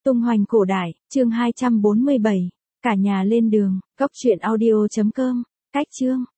Tung hoành cổ đại, chương 247. Cả nhà lên đường, cốc truyện audio.com. Cách chương.